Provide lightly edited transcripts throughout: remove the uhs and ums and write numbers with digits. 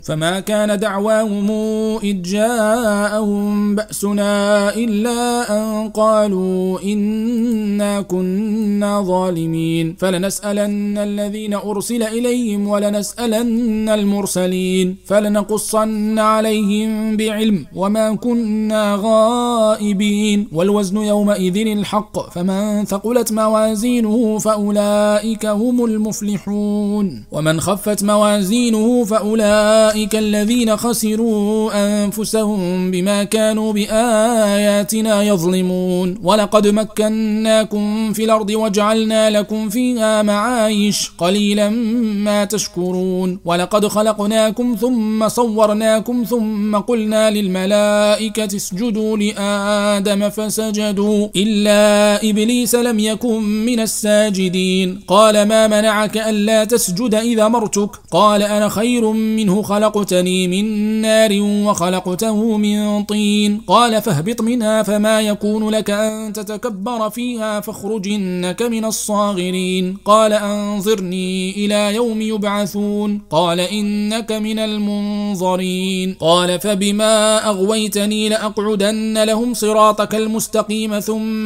فما كان دعواهم إذ جاءهم بأسنا إلا أن قالوا إنا كنا ظالمين فلنسألن الذين أرسل إليهم ولنسألن المرسلين فلنقصن عليهم بعلم وما كنا غائبين والوزن يومئذ الحق فمن ثقلت موازينه فأولئك هم المفلحون ومن خفت موازينه فأولئك الذين خسروا أنفسهم بما كانوا بآياتنا يظلمون ولقد مكناكم في الأرض وجعلنا لكم فيها معايش قليلا ما تشكرون ولقد خلقناكم ثم صورناكم ثم قلنا للملائكة اسجدوا لآدم فسجدوا إلا إبليس لم يكن من الساجدين قال ما منعك ألا تسجد إذا أمرتك قال أنا خير منه خلقتني من نار وخلقته من طين قال فاهبط منها فما يكون لك أن تتكبر فيها فاخرج إنك من الصاغرين قال أنظرني إلى يوم يبعثون قال إنك من المنظرين قال فبما أغويتني لأقعدن لهم صراطك المستقيم ثم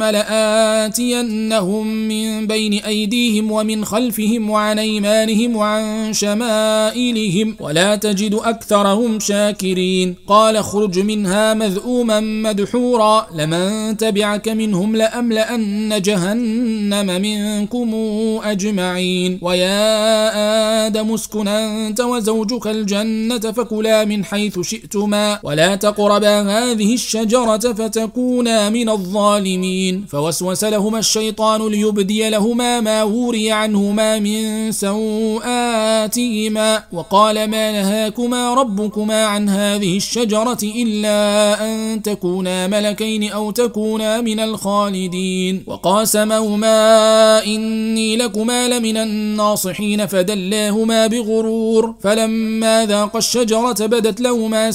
لآتينهم من بين أيديهم ومن خلفهم وعن أيمانهم وعن شمائلهم ولا تجد أكثرهم شاكرين قال اخرج منها مذءوما مدحورا لمن تبعك منهم لأملأن جهنم منكم أجمعين ويا آدم اسكن أنت وزوجك الجنة فكلا من حيث شئتما ولا تقربا هذه الشجرة فتكونا من الظالمين فوسوس لهما الشيطان ليبدي لهما ما وري عنهما من سوآتهما وقال ما نهاكما ربكما عن هذه الشجرة إلا أن تكونا ملكين أو تكونا من الخالدين وقاسمهما إني لكما لمن الناصحين فدلاهما بغرور فلما ذاقا الشجرة بدت لهما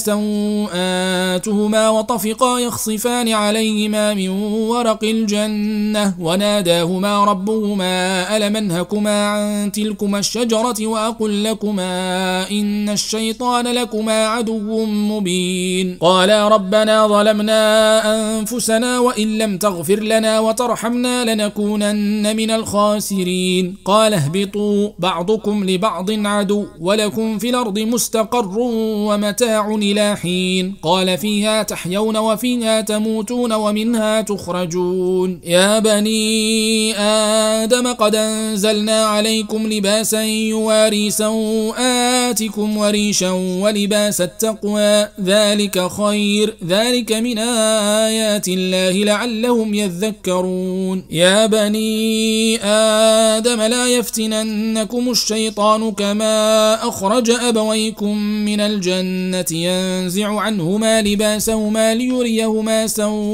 سوآتهما وطفقا يخصفان عليهما من ورق الجنة وناداهما ربهما ألم أنهكما عن تلكما الشجرة وأقل لكما إن الشيطان لكما عدو مبين قالا ربنا ظلمنا أنفسنا وإن لم تغفر لنا وترحمنا لنكونن من الخاسرين قال اهبطوا بعضكم لبعض عدو ولكم في الأرض مستقر ومتاع إلى حين قال فيها تحيون وفيها تموتون ومنها تخرجون يا بني آدم قد أنزلنا عليكم لباسا يواري سوآتكم وريشا ولباس التقوى ذلك خير ذلك من آيات الله لعلهم يذكرون يا بني آدم لا يفتننكم الشيطان كما أخرج أبويكم من الجنة ينزع عنهما لباسهما ليريهما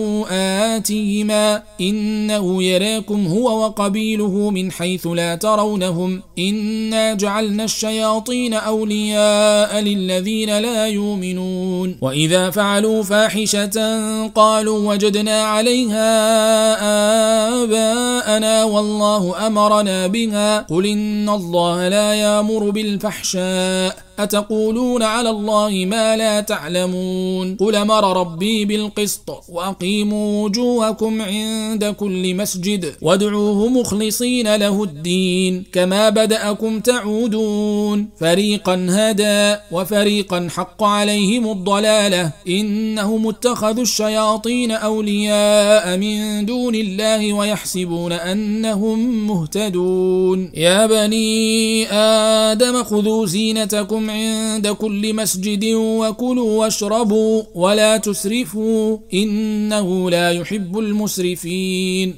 سوآتهما إنه يراكم هو وقبيله من حيث لا ترونهم إنا جعلنا الشياطين أولياء للذين لا يؤمنون وإذا فعلوا فاحشة قالوا وجدنا عليها آباءنا والله أمرنا بها قل إن الله لا يأمر بالفحشاء أتقولون على الله ما لا تعلمون قل أمر ربي بالقسط وأقيموا وجوهكم عند كل مسجد وادعوه مخلصين له الدين كما بدأكم تعودون فريقا هدى وفريقا حق عليهم الضلالة إنهم اتخذوا الشياطين أولياء من دون الله ويحسبون أنهم مهتدون يا بني آدم خذوا زينتكم عند كل مسجد وكلوا واشربوا ولا تسرفوا إنه لا يحب المسرفين